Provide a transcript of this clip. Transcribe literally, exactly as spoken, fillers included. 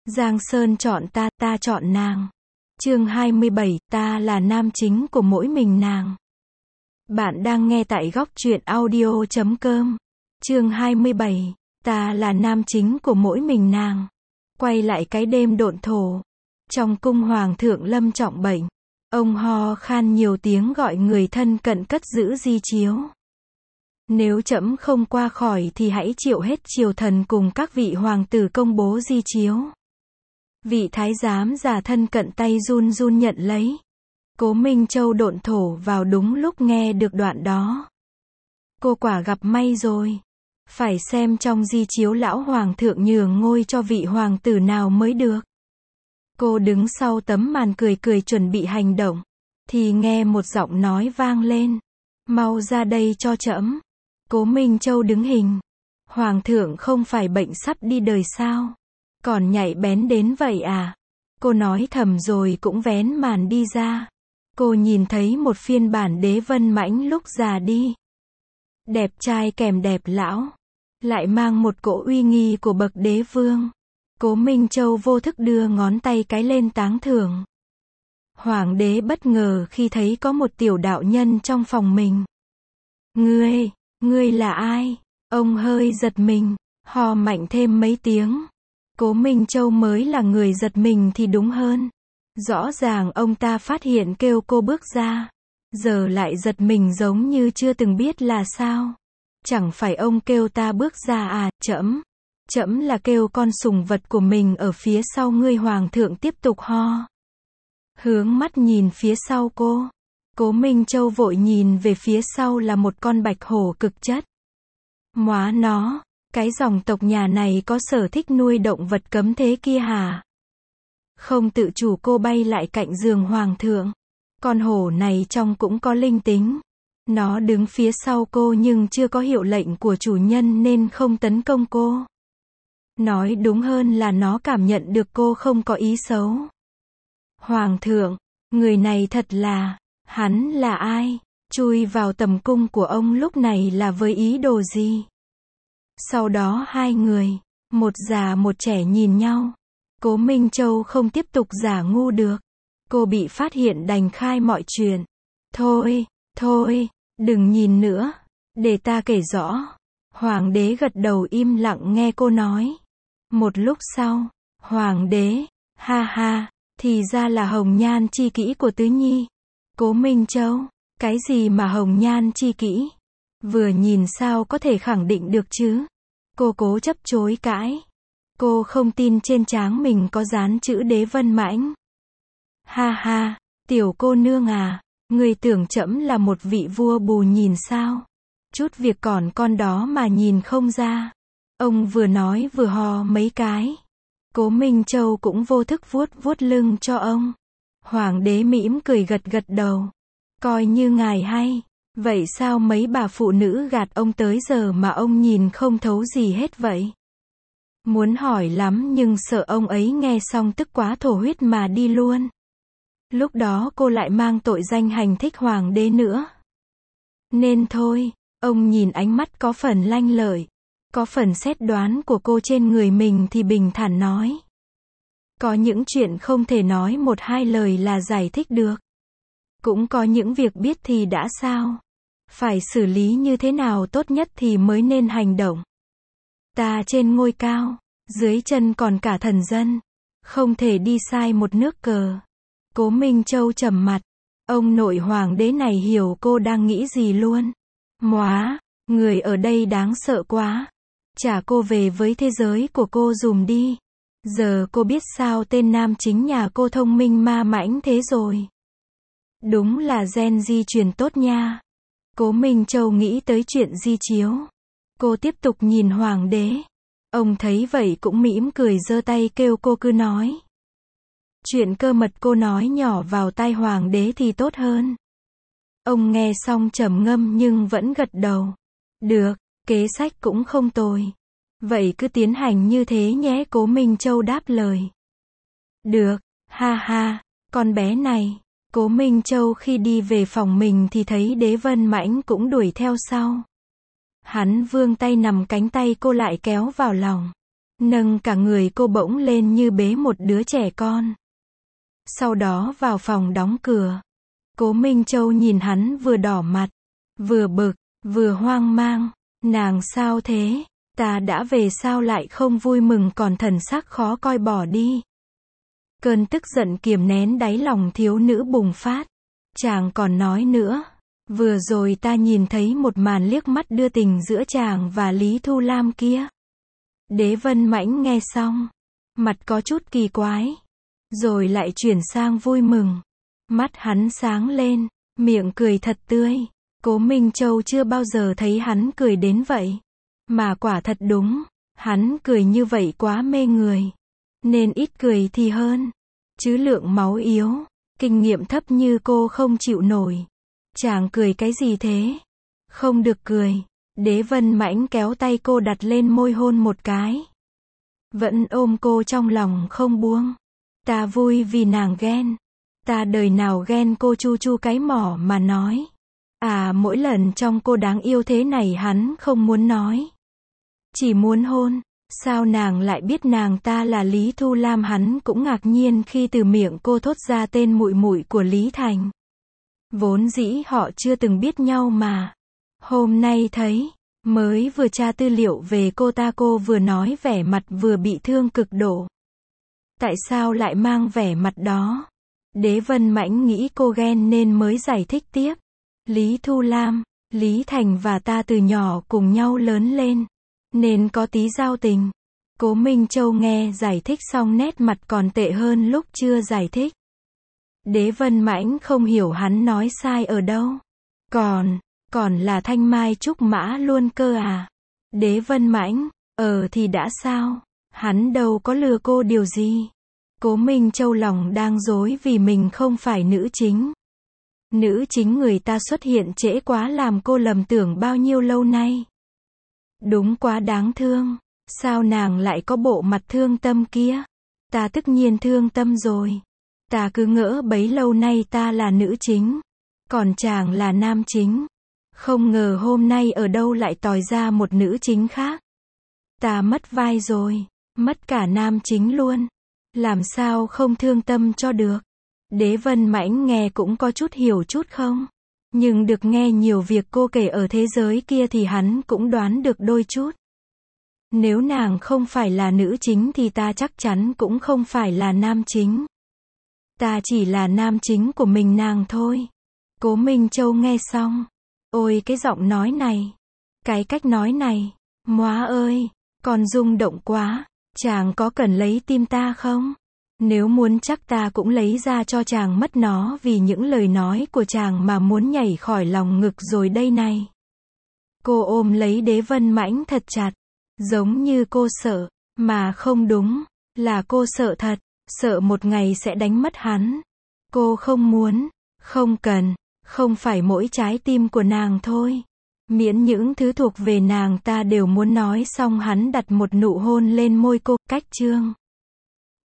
Giang Sơn chọn ta, ta chọn nàng. Chương hai mươi bảy, ta là nam chính của mỗi mình nàng. Bạn đang nghe tại góc truyện audio chấm com. Chương hai mươi bảy, ta là nam chính của mỗi mình nàng. Quay lại cái đêm độn thổ. Trong cung hoàng thượng lâm trọng bệnh. Ông ho khan nhiều tiếng gọi người thân cận cất giữ di chiếu. Nếu trẫm không qua khỏi thì hãy triệu hết triều thần cùng các vị hoàng tử công bố di chiếu. Vị thái giám già thân cận tay run run nhận lấy. Cố Minh Châu độn thổ vào đúng lúc nghe được đoạn đó. Cô quả gặp may rồi. Phải xem trong di chiếu lão hoàng thượng nhường ngôi cho vị hoàng tử nào mới được. Cô đứng sau tấm màn cười cười chuẩn bị hành động. Thì nghe một giọng nói vang lên. Mau ra đây cho trẫm. Cố Minh Châu đứng hình. Hoàng thượng không phải bệnh sắp đi đời sao? Còn nhạy bén đến vậy à? Cô nói thầm rồi cũng vén màn đi ra. Cô nhìn thấy một phiên bản Đế Vân Mãnh lúc già đi. Đẹp trai kèm đẹp lão. Lại mang một cỗ uy nghi của bậc đế vương. Cố Minh Châu vô thức đưa ngón tay cái lên táng thưởng. Hoàng đế bất ngờ khi thấy có một tiểu đạo nhân trong phòng mình. Ngươi, ngươi là ai? Ông hơi giật mình, hò mạnh thêm mấy tiếng. Cố Minh Châu mới là người giật mình thì đúng hơn. Rõ ràng ông ta phát hiện kêu cô bước ra. Giờ lại giật mình giống như chưa từng biết là sao. Chẳng phải ông kêu ta bước ra à, trẫm. Trẫm là kêu con sùng vật của mình ở phía sau ngươi. Hoàng thượng tiếp tục ho. Hướng mắt nhìn phía sau cô. Cố Minh Châu vội nhìn về phía sau là một con bạch hổ cực chất. Móa nó, cái dòng tộc nhà này có sở thích nuôi động vật cấm thế kia hả? Không tự chủ cô bay lại cạnh giường hoàng thượng. Con hổ này trông cũng có linh tính. Nó đứng phía sau cô nhưng chưa có hiệu lệnh của chủ nhân nên không tấn công cô. Nói đúng hơn là nó cảm nhận được cô không có ý xấu. Hoàng thượng, người này thật là, hắn là ai? Chui vào tầm cung của ông lúc này là với ý đồ gì? Sau đó hai người, một già một trẻ nhìn nhau. Cố Minh Châu không tiếp tục giả ngu được. Cô bị phát hiện đành khai mọi chuyện. Thôi, thôi, đừng nhìn nữa. Để ta kể rõ. Hoàng đế gật đầu im lặng nghe cô nói. Một lúc sau, hoàng đế, ha ha, thì ra là hồng nhan chi kỷ của Tứ Nhi. Cố Minh Châu, cái gì mà hồng nhan chi kỷ? Vừa nhìn sao có thể khẳng định được chứ? Cô cố chấp chối cãi. Cô không tin trên trán mình có dán chữ Đế Vân Mãnh. Ha ha, tiểu cô nương à, người tưởng trẫm là một vị vua bù nhìn sao? Chút việc còn con đó mà nhìn không ra. Ông vừa nói vừa hò mấy cái. Cố Minh Châu cũng vô thức vuốt vuốt lưng cho ông. Hoàng đế mỉm cười gật gật đầu. Coi như ngài hay. Vậy sao mấy bà phụ nữ gạt ông tới giờ mà ông nhìn không thấu gì hết vậy? Muốn hỏi lắm nhưng sợ ông ấy nghe xong tức quá thổ huyết mà đi luôn. Lúc đó cô lại mang tội danh hành thích hoàng đế nữa. Nên thôi, ông nhìn ánh mắt có phần lanh lợi, có phần xét đoán của cô trên người mình thì bình thản nói. Có những chuyện không thể nói một hai lời là giải thích được. Cũng có những việc biết thì đã sao. Phải xử lý như thế nào tốt nhất thì mới nên hành động. Ta trên ngôi cao, dưới chân còn cả thần dân. Không thể đi sai một nước cờ. Cố Minh Châu trầm mặt. Ông nội hoàng đế này hiểu cô đang nghĩ gì luôn. Móa, người ở đây đáng sợ quá. Trả cô về với thế giới của cô dùm đi. Giờ cô biết sao tên nam chính nhà cô thông minh ma mãnh thế rồi. Đúng là gen di truyền tốt nha. Cố Minh Châu nghĩ tới chuyện di chiếu. Cô tiếp tục nhìn hoàng đế. Ông thấy vậy cũng mỉm cười giơ tay kêu cô cứ nói. Chuyện cơ mật cô nói nhỏ vào tai hoàng đế thì tốt hơn. Ông nghe xong trầm ngâm nhưng vẫn gật đầu. Được, kế sách cũng không tồi. Vậy cứ tiến hành như thế nhé. Cố Minh Châu đáp lời. Được, ha ha, con bé này. Cố Minh Châu khi đi về phòng mình thì thấy Đế Vân Mãnh cũng đuổi theo sau. Hắn vươn tay nằm cánh tay cô lại kéo vào lòng. Nâng cả người cô bỗng lên như bế một đứa trẻ con. Sau đó vào phòng đóng cửa. Cố Minh Châu nhìn hắn vừa đỏ mặt, vừa bực, vừa hoang mang. Nàng sao thế? Ta đã về sao lại không vui mừng còn thần sắc khó coi bỏ đi. Cơn tức giận kiềm nén đáy lòng thiếu nữ bùng phát. Chàng còn nói nữa. Vừa rồi ta nhìn thấy một màn liếc mắt đưa tình giữa chàng và Lý Thu Lam kia. Đế Vân Mãnh nghe xong. Mặt có chút kỳ quái. Rồi lại chuyển sang vui mừng. Mắt hắn sáng lên. Miệng cười thật tươi. Cố Minh Châu chưa bao giờ thấy hắn cười đến vậy. Mà quả thật đúng. Hắn cười như vậy quá mê người. Nên ít cười thì hơn. Chứ lượng máu yếu. Kinh nghiệm thấp như cô không chịu nổi. Chàng cười cái gì thế? Không được cười. Đế Vân Mãnh kéo tay cô đặt lên môi hôn một cái. Vẫn ôm cô trong lòng không buông. Ta vui vì nàng ghen. Ta đời nào ghen cô chu chu cái mỏ mà nói. À mỗi lần trong cô đáng yêu thế này hắn không muốn nói. Chỉ muốn hôn. Sao nàng lại biết nàng ta là Lý Thu Lam hắn cũng ngạc nhiên khi từ miệng cô thốt ra tên muội muội của Lý Thành. Vốn dĩ họ chưa từng biết nhau mà. Hôm nay thấy, mới vừa tra tư liệu về cô ta cô vừa nói vẻ mặt vừa bị thương cực độ. Tại sao lại mang vẻ mặt đó? Đế Vân Mãnh nghĩ cô ghen nên mới giải thích tiếp. Lý Thu Lam, Lý Thành và ta từ nhỏ cùng nhau lớn lên. Nên có tí giao tình. Cố Minh Châu nghe giải thích xong nét mặt còn tệ hơn lúc chưa giải thích. Đế Vân Mãnh không hiểu hắn nói sai ở đâu. Còn, còn là Thanh Mai Trúc Mã luôn cơ à? Đế Vân Mãnh, ờ thì đã sao? Hắn đâu có lừa cô điều gì. Cố Minh Châu lòng đang rối vì mình không phải nữ chính. Nữ chính người ta xuất hiện trễ quá làm cô lầm tưởng bao nhiêu lâu nay. Đúng quá đáng thương. Sao nàng lại có bộ mặt thương tâm kia? Ta tất nhiên thương tâm rồi. Ta cứ ngỡ bấy lâu nay ta là nữ chính. Còn chàng là nam chính. Không ngờ hôm nay ở đâu lại tòi ra một nữ chính khác. Ta mất vai rồi. Mất cả nam chính luôn. Làm sao không thương tâm cho được. Đế Vân Mãnh nghe cũng có chút hiểu chút không. Nhưng được nghe nhiều việc cô kể ở thế giới kia thì hắn cũng đoán được đôi chút. Nếu nàng không phải là nữ chính thì ta chắc chắn cũng không phải là nam chính. Ta chỉ là nam chính của mình nàng thôi. Cố Minh Châu nghe xong. Ôi cái giọng nói này. Cái cách nói này. Móa ơi. Còn rung động quá. Chàng có cần lấy tim ta không? Nếu muốn chắc ta cũng lấy ra cho chàng mất nó vì những lời nói của chàng mà muốn nhảy khỏi lòng ngực rồi đây này. Cô ôm lấy Đế Vân Mãnh thật chặt. Giống như cô sợ. Mà không đúng. Là cô sợ thật. Sợ một ngày sẽ đánh mất hắn. Cô không muốn. Không cần. Không phải mỗi trái tim của nàng thôi. Miễn những thứ thuộc về nàng ta đều muốn nói xong hắn đặt một nụ hôn lên môi cô. Cách chương